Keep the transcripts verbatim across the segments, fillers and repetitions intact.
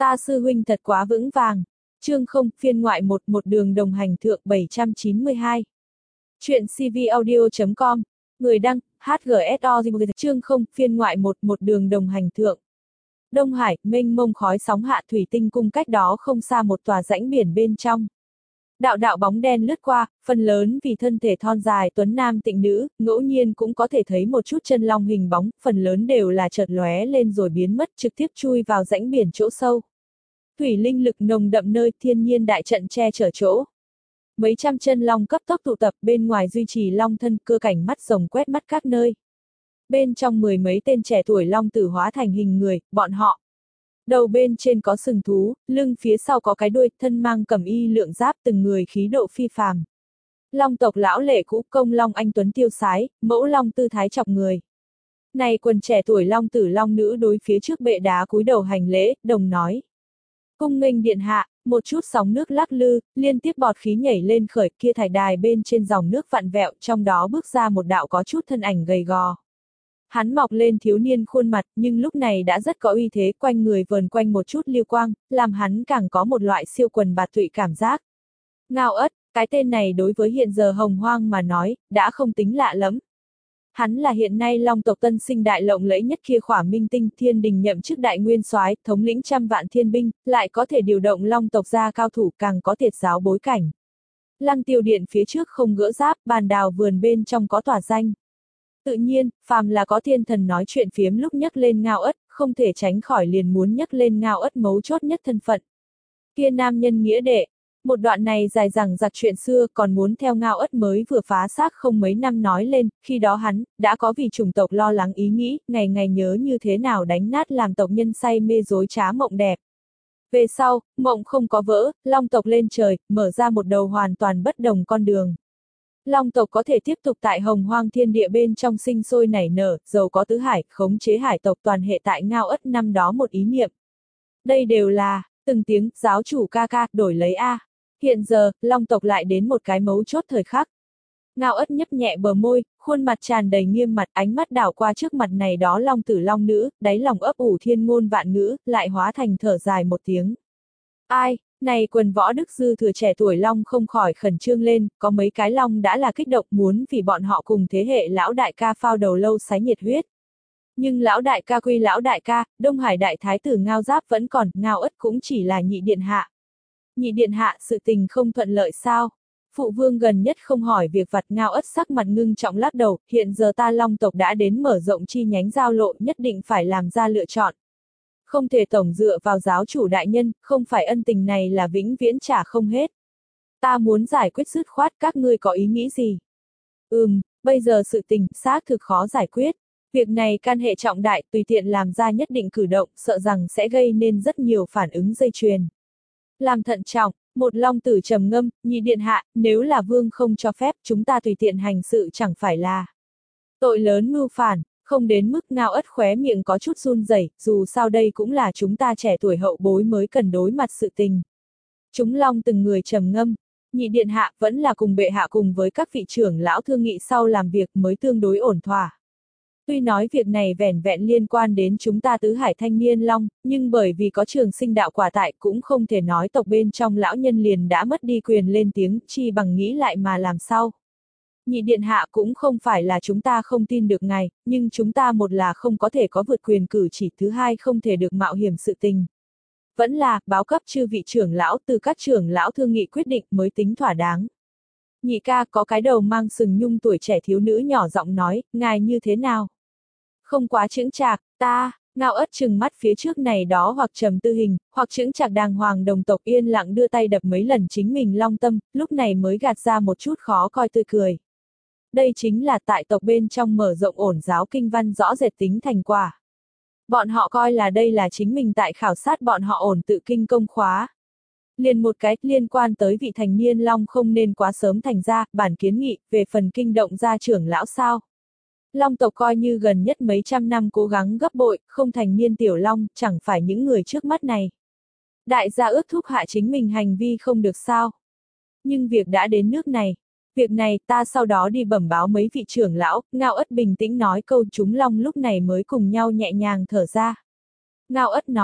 Ta sư huynh thật quá vững vàng. Chương không, phiên ngoại một, một đường đồng hành thượng bảy trăm chín mươi hai. Chuyện cvaudio chấm com. Người đăng, hát giê ét o. Chương không, phiên ngoại một, một đường đồng hành thượng. Đông Hải, mênh mông khói sóng hạ thủy tinh cung cách đó không xa một tòa rãnh biển bên trong. Đạo đạo bóng đen lướt qua, phần lớn vì thân thể thon dài tuấn nam tịnh nữ, ngẫu nhiên cũng có thể thấy một chút chân long hình bóng, phần lớn đều là chợt lóe lên rồi biến mất trực tiếp chui vào rãnh biển chỗ sâu. Thủy linh lực nồng đậm nơi thiên nhiên đại trận che chở chỗ. Mấy trăm chân long cấp tốc tụ tập bên ngoài duy trì long thân cơ cảnh mắt rồng quét mắt các nơi. Bên trong mười mấy tên trẻ tuổi long tử hóa thành hình người, bọn họ. Đầu bên trên có sừng thú, lưng phía sau có cái đuôi, thân mang cẩm y lượng giáp từng người khí độ phi phàm. Long tộc lão lệ cũ công long anh tuấn tiêu sái, mẫu long tư thái chọc người. Này quần trẻ tuổi long tử long nữ đối phía trước bệ đá cúi đầu hành lễ, đồng nói. Cung nghênh điện hạ, một chút sóng nước lắc lư, liên tiếp bọt khí nhảy lên khởi kia thải đài bên trên dòng nước vặn vẹo trong đó bước ra một đạo có chút thân ảnh gầy gò. Hắn mọc lên thiếu niên khuôn mặt nhưng lúc này đã rất có uy thế quanh người vờn quanh một chút liêu quang, làm hắn càng có một loại siêu quần bạt tụy cảm giác. Ngao Ất, cái tên này đối với hiện giờ hồng hoang mà nói, đã không tính lạ lắm. Hắn là hiện nay long tộc tân sinh đại lộng lẫy nhất kia khỏa minh tinh thiên đình nhậm chức đại nguyên soái, thống lĩnh trăm vạn thiên binh, lại có thể điều động long tộc ra cao thủ càng có thiệt giáo bối cảnh. Lăng tiêu điện phía trước không gỡ giáp, bàn đào vườn bên trong có tòa danh. Tự nhiên, phàm là có thiên thần nói chuyện phiếm lúc nhắc lên Ngao Ất, không thể tránh khỏi liền muốn nhắc lên Ngao Ất mấu chốt nhất thân phận. Kia nam nhân nghĩa đệ, một đoạn này dài dằng dặc chuyện xưa còn muốn theo Ngao Ất mới vừa phá xác không mấy năm nói lên, khi đó hắn, đã có vì chủng tộc lo lắng ý nghĩ, ngày ngày nhớ như thế nào đánh nát làm tộc nhân say mê dối trá mộng đẹp. Về sau, mộng không có vỡ, long tộc lên trời, mở ra một đầu hoàn toàn bất đồng con đường. Long tộc có thể tiếp tục tại hồng hoang thiên địa bên trong sinh sôi nảy nở, giàu có tứ hải, khống chế hải tộc toàn hệ tại Ngao Ất năm đó một ý niệm. Đây đều là, từng tiếng, giáo chủ ca ca, đổi lấy A. Hiện giờ, long tộc lại đến một cái mấu chốt thời khắc. Ngao Ất nhấp nhẹ bờ môi, khuôn mặt tràn đầy nghiêm mặt, ánh mắt đảo qua trước mặt này đó long tử long nữ, đáy lòng ấp ủ thiên ngôn vạn ngữ, lại hóa thành thở dài một tiếng. Ai? Này quần võ đức dư thừa trẻ tuổi long không khỏi khẩn trương lên, có mấy cái long đã là kích động muốn vì bọn họ cùng thế hệ lão đại ca phao đầu lâu sái nhiệt huyết. Nhưng lão đại ca quy lão đại ca, Đông Hải đại thái tử Ngao Giáp vẫn còn, Ngao Ất cũng chỉ là nhị điện hạ. Nhị điện hạ sự tình không thuận lợi sao? Phụ vương gần nhất không hỏi việc vặt Ngao Ất sắc mặt ngưng trọng lắc đầu, hiện giờ ta long tộc đã đến mở rộng chi nhánh giao lộ nhất định phải làm ra lựa chọn. Không thể tổng dựa vào giáo chủ đại nhân, không phải ân tình này là vĩnh viễn trả không hết. Ta muốn giải quyết dứt khoát, các ngươi có ý nghĩ gì? Ừm, bây giờ sự tình, xác thực khó giải quyết. Việc này can hệ trọng đại, tùy tiện làm ra nhất định cử động, sợ rằng sẽ gây nên rất nhiều phản ứng dây chuyền. Làm thận trọng, một long tử trầm ngâm, nhị điện hạ, nếu là vương không cho phép, chúng ta tùy tiện hành sự chẳng phải là tội lớn mưu phản. Không đến mức Ngao Ất khóe miệng có chút run rẩy, dù sao đây cũng là chúng ta trẻ tuổi hậu bối mới cần đối mặt sự tình. Chúng long từng người trầm ngâm, nhị điện hạ vẫn là cùng bệ hạ cùng với các vị trưởng lão thương nghị sau làm việc mới tương đối ổn thỏa. Tuy nói việc này vẻn vẹn liên quan đến chúng ta tứ hải thanh niên long, nhưng bởi vì có trường sinh đạo quả tại cũng không thể nói tộc bên trong lão nhân liền đã mất đi quyền lên tiếng, chi bằng nghĩ lại mà làm sao. Nhị điện hạ cũng không phải là chúng ta không tin được ngài, nhưng chúng ta một là không có thể có vượt quyền cử chỉ, thứ hai không thể được mạo hiểm sự tình. Vẫn là, báo cấp chư vị trưởng lão từ các trưởng lão thương nghị quyết định mới tính thỏa đáng. Nhị ca có cái đầu mang sừng nhung tuổi trẻ thiếu nữ nhỏ giọng nói, ngài như thế nào? Không quá chững chạc, ta, Ngao Ất trừng mắt phía trước này đó hoặc trầm tư hình, hoặc chững chạc đàng hoàng đồng tộc yên lặng đưa tay đập mấy lần chính mình long tâm, lúc này mới gạt ra một chút khó coi tươi cười. Đây chính là tại tộc bên trong mở rộng ổn giáo kinh văn rõ rệt tính thành quả. Bọn họ coi là đây là chính mình tại khảo sát bọn họ ổn tự kinh công khóa. Liền một cái liên quan tới vị thành niên long không nên quá sớm thành ra, bản kiến nghị, về phần kinh động gia trưởng lão sao. Long tộc coi như gần nhất mấy trăm năm cố gắng gấp bội, không thành niên tiểu long, chẳng phải những người trước mắt này. Đại gia ước thúc hạ chính mình hành vi không được sao. Nhưng việc đã đến nước này. Việc này ta sau đó đi bẩm báo mấy vị trưởng lão, Ngao Ất bình tĩnh nói câu chúng long lúc này mới cùng nhau nhẹ nhàng thở ra. Ngao Ất nói,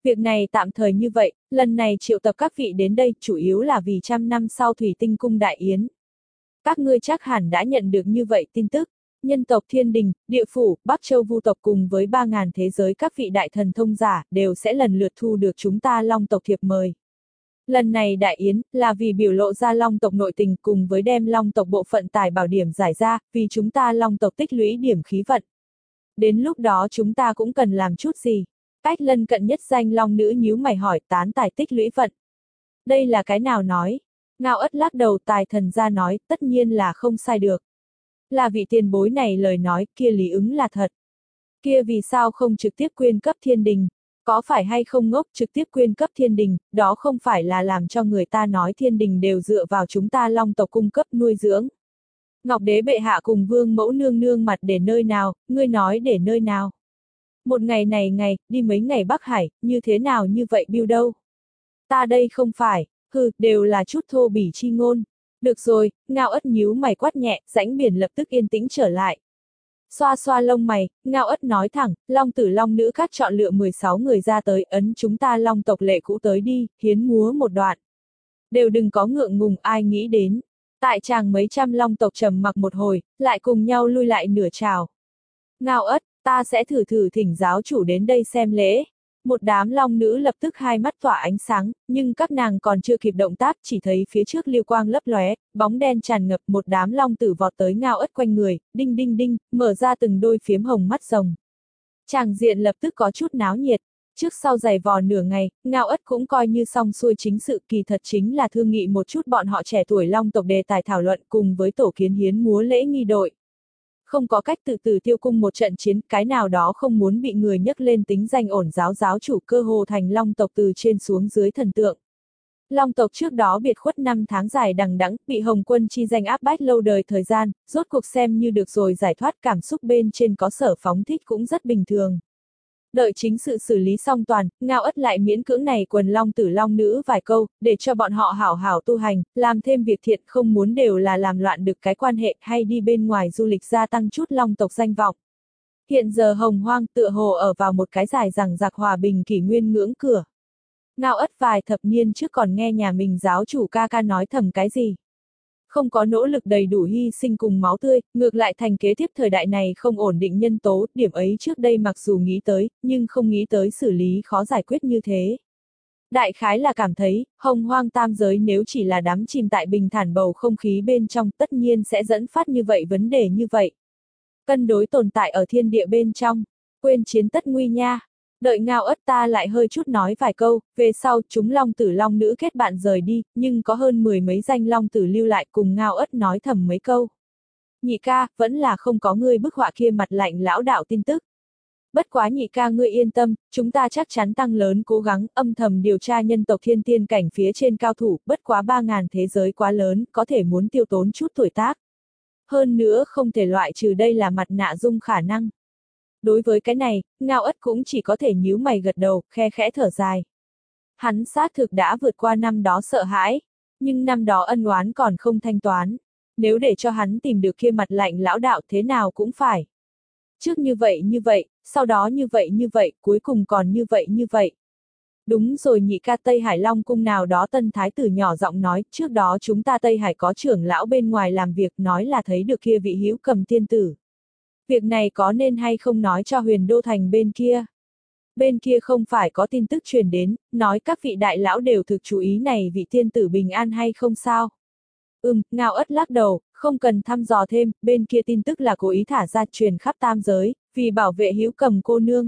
Việc này tạm thời như vậy, lần này triệu tập các vị đến đây chủ yếu là vì trăm năm sau Thủy Tinh Cung đại yến. Các ngươi chắc hẳn đã nhận được như vậy tin tức. Nhân tộc Thiên Đình, Địa Phủ, Bắc Châu Vu tộc cùng với ba ngàn thế giới các vị đại thần thông giả đều sẽ lần lượt thu được chúng ta Long tộc thiệp mời. Lần này đại yến là vì biểu lộ ra Long tộc nội tình cùng với đem Long tộc bộ phận tài bảo điểm giải ra, vì chúng ta Long tộc tích lũy điểm khí vận. Đến lúc đó chúng ta cũng cần làm chút gì? Cách lân cận nhất danh Long nữ nhíu mày hỏi tán tài tích lũy vận. Đây là cái nào nói? Ngao Ất lắc đầu tài thần ra nói, tất nhiên là không sai được. Là vị tiền bối này lời nói, kia lý ứng là thật. Kia vì sao không trực tiếp quyên cấp thiên đình? Có phải hay không ngốc trực tiếp quyên cấp thiên đình, đó không phải là làm cho người ta nói thiên đình đều dựa vào chúng ta Long tộc cung cấp nuôi dưỡng. Ngọc đế bệ hạ cùng vương mẫu nương nương mặt để nơi nào, ngươi nói để nơi nào? Một ngày này ngày, đi mấy ngày Bắc Hải, như thế nào như vậy biêu đâu? Ta đây không phải, hừ, đều là chút thô bỉ chi ngôn. Được rồi, Ngao Ất nhíu mày quát nhẹ, rãnh biển lập tức yên tĩnh trở lại. Xoa xoa lông mày, Ngao Ất nói thẳng, Long tử Long nữ các chọn lựa mười sáu người ra tới, ấn chúng ta Long tộc lệ cũ tới đi, hiến múa một đoạn. Đều đừng có ngượng ngùng ai nghĩ đến. Tại chàng mấy trăm Long tộc trầm mặc một hồi, lại cùng nhau lui lại nửa trào. Ngao Ất, ta sẽ thử thử thỉnh giáo chủ đến đây xem lễ. Một đám long nữ lập tức hai mắt tỏa ánh sáng, nhưng các nàng còn chưa kịp động tác, chỉ thấy phía trước liêu quang lấp lóe, bóng đen tràn ngập, một đám long tử vọt tới Ngao Ất quanh người, đinh đinh đinh, mở ra từng đôi phiếm hồng mắt rồng. Tràng diện lập tức có chút náo nhiệt. Trước sau giày vò nửa ngày, Ngao Ất cũng coi như xong xuôi chính sự, kỳ thật chính là thương nghị một chút bọn họ trẻ tuổi long tộc đề tài thảo luận cùng với tổ kiến hiến múa lễ nghi đội. Không có cách tự tử tiêu cung một trận chiến, cái nào đó không muốn bị người nhấc lên tính danh ổn giáo giáo chủ cơ hồ thành long tộc từ trên xuống dưới thần tượng. Long tộc trước đó biệt khuất năm tháng dài đằng đẵng, bị Hồng Quân chi danh áp bách lâu đời thời gian, rốt cuộc xem như được rồi giải thoát, cảm xúc bên trên có sở phóng thích cũng rất bình thường. Đợi chính sự xử lý xong toàn, Ngao Ất lại miễn cưỡng này quần long tử long nữ vài câu, để cho bọn họ hảo hảo tu hành, làm thêm việc thiện, không muốn đều là làm loạn được cái quan hệ hay đi bên ngoài du lịch gia tăng chút long tộc danh vọng. Hiện giờ Hồng Hoang tựa hồ ở vào một cái dài rằng giặc hòa bình kỷ nguyên ngưỡng cửa. Ngao Ất vài thập niên trước còn nghe nhà mình giáo chủ ca ca nói thầm cái gì. Không có nỗ lực đầy đủ hy sinh cùng máu tươi, ngược lại thành kế tiếp thời đại này không ổn định nhân tố, điểm ấy trước đây mặc dù nghĩ tới, nhưng không nghĩ tới xử lý khó giải quyết như thế. Đại khái là cảm thấy, hồng hoang tam giới nếu chỉ là đắm chìm tại bình thản bầu không khí bên trong, tất nhiên sẽ dẫn phát như vậy vấn đề như vậy. Cân đối tồn tại ở thiên địa bên trong, quên chiến tất nguy nha. Đợi Ngao Ất ta lại hơi chút nói vài câu, về sau chúng long tử long nữ kết bạn rời đi, nhưng có hơn mười mấy danh long tử lưu lại cùng Ngao Ất nói thầm mấy câu. Nhị ca, vẫn là không có ngươi bức họa kia mặt lạnh lão đạo tin tức. Bất quá nhị ca ngươi yên tâm, chúng ta chắc chắn tăng lớn cố gắng, âm thầm điều tra nhân tộc thiên tiên cảnh phía trên cao thủ, bất quá ba ngàn thế giới quá lớn, có thể muốn tiêu tốn chút tuổi tác. Hơn nữa không thể loại trừ đây là mặt nạ dung khả năng. Đối với cái này, Ngao Ất cũng chỉ có thể nhíu mày gật đầu, khe khẽ thở dài. Hắn xác thực đã vượt qua năm đó sợ hãi, nhưng năm đó ân oán còn không thanh toán. Nếu để cho hắn tìm được kia mặt lạnh lão đạo thế nào cũng phải. Trước như vậy như vậy, sau đó như vậy như vậy, cuối cùng còn như vậy như vậy. Đúng rồi nhị ca Tây Hải Long cung nào đó tân thái tử nhỏ giọng nói, trước đó chúng ta Tây Hải có trưởng lão bên ngoài làm việc nói là thấy được kia vị hữu cầm tiên tử. Việc này có nên hay không nói cho huyền đô thành bên kia? Bên kia không phải có tin tức truyền đến, nói các vị đại lão đều thực chú ý này vị tiên tử bình an hay không sao? Ừm, Ngao Ất lắc đầu, không cần thăm dò thêm, bên kia tin tức là cố ý thả ra truyền khắp tam giới, vì bảo vệ hữu cầm cô nương.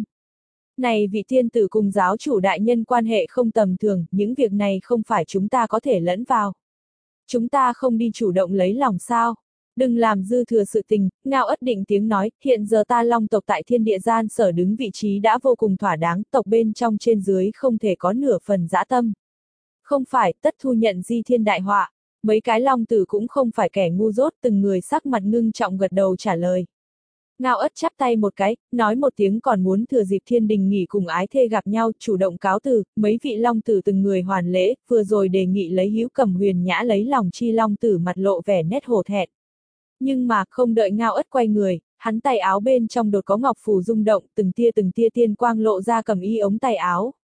Này vị tiên tử cùng giáo chủ đại nhân quan hệ không tầm thường, những việc này không phải chúng ta có thể lẫn vào. Chúng ta không đi chủ động lấy lòng sao? Đừng làm dư thừa sự tình, Ngao Ất định tiếng nói, hiện giờ ta long tộc tại thiên địa gian sở đứng vị trí đã vô cùng thỏa đáng, tộc bên trong trên dưới không thể có nửa phần dã tâm. Không phải, tất thu nhận di thiên đại họa, mấy cái long tử cũng không phải kẻ ngu dốt, từng người sắc mặt ngưng trọng gật đầu trả lời. Ngao Ất chắp tay một cái, nói một tiếng còn muốn thừa dịp thiên đình nghỉ cùng ái thê gặp nhau, chủ động cáo từ, mấy vị long tử từng người hoàn lễ, vừa rồi đề nghị lấy hữu cầm huyền nhã lấy lòng chi long tử mặt lộ vẻ nét hổ thẹn. Nhưng mà, không đợi Ngao Ất quay người, hắn tay áo bên trong đột có ngọc phù rung động, từng tia từng tia tiên quang lộ ra cầm y ống tay áo.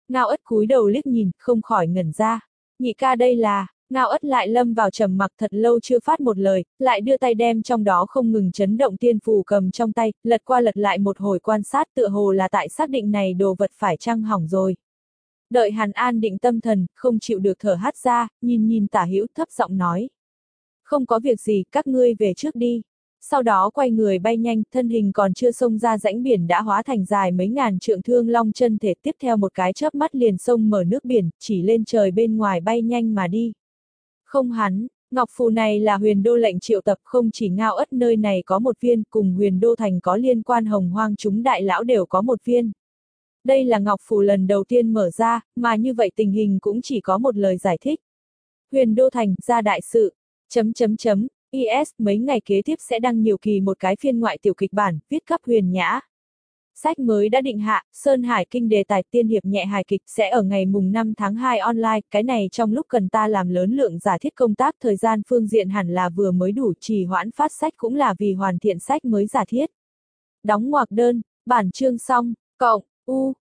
Ngao Ất cúi đầu liếc nhìn, không khỏi ngẩn ra. Nhị ca đây là, Ngao Ất lại lâm vào trầm mặc thật lâu chưa phát một lời, lại đưa tay đem trong đó không ngừng chấn động tiên phù cầm trong tay, lật qua lật lại một hồi quan sát tựa hồ là tại xác định này đồ vật phải chăng hỏng rồi. Đợi hắn an định tâm thần, không chịu được thở hắt ra, nhìn nhìn Tả Hữu thấp giọng nói. Không có việc gì, các ngươi về trước đi. Sau đó quay người bay nhanh, thân hình còn chưa xông ra rãnh biển đã hóa thành dài mấy ngàn trượng thương long chân thể, tiếp theo một cái chớp mắt liền xông mở nước biển, chỉ lên trời bên ngoài bay nhanh mà đi. Không hắn, ngọc phù này là huyền đô lệnh triệu tập, không chỉ Ngao Ất nơi này có một viên, cùng huyền đô thành có liên quan hồng hoang chúng đại lão đều có một viên. Đây là ngọc phù lần đầu tiên mở ra, mà như vậy tình hình cũng chỉ có một lời giải thích. Huyền đô thành, ra đại sự, chấm chấm chấm, i ét mấy ngày kế tiếp sẽ đăng nhiều kỳ một cái phiên ngoại tiểu kịch bản, viết cấp huyền nhã. Sách mới đã định hạ, Sơn Hải Kinh đề tài tiên hiệp nhẹ hài kịch sẽ ở ngày mùng năm tháng hai online, cái này trong lúc cần ta làm lớn lượng giả thiết công tác thời gian phương diện hẳn là vừa mới đủ, trì hoãn phát sách cũng là vì hoàn thiện sách mới giả thiết. Đóng ngoặc đơn, bản chương xong, cộng, u.